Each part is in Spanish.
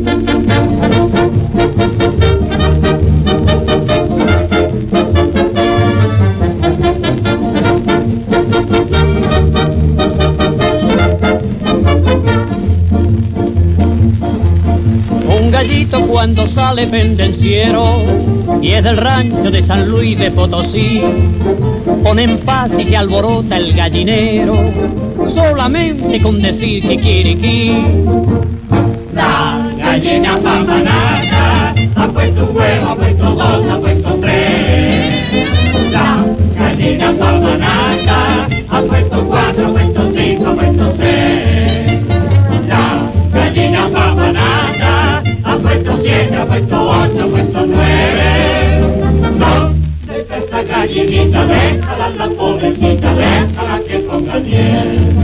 Un gallito cuando sale pendenciero y es del rancho de San Luis de Potosí, pone en paz y se alborota el gallinero solamente con decir que quiere aquí. La gallina papanata ha puesto un huevo, ha puesto dos, ha puesto tres. La gallina papanata ha puesto cuatro, ha puesto cinco, ha puesto seis. La gallina papanata ha puesto siete, ha puesto ocho, ha puesto nueve. ¿Dónde está esa gallinita? Déjala, la pobrecita, déjala que ponga miel.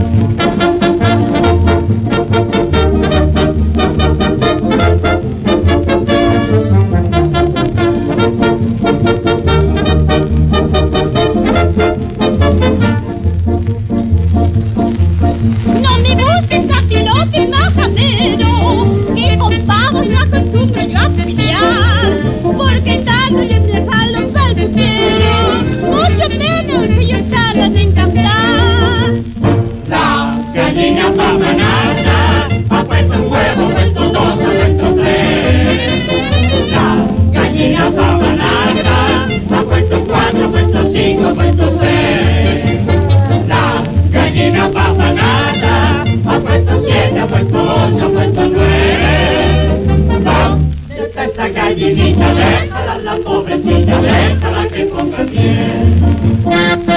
No me busques capirotes majaderos, que con pavos no acostumbro yo a pelear, porque tanto yo te jalo balbuceo, mucho menos que yo tarda en cambiar. La gallina papanata ha puesto un huevo, ha puesto dos, ha puesto tres. La gallina papanata ha puesto cuatro, ha puesto cinco, ha puesto seis. La gallina papanata ha puesto siete, ha puesto ocho, ha puesto nueve. ¿Dónde está esa gallinita? Déjala, la pobrecita, déjala que ponga miel.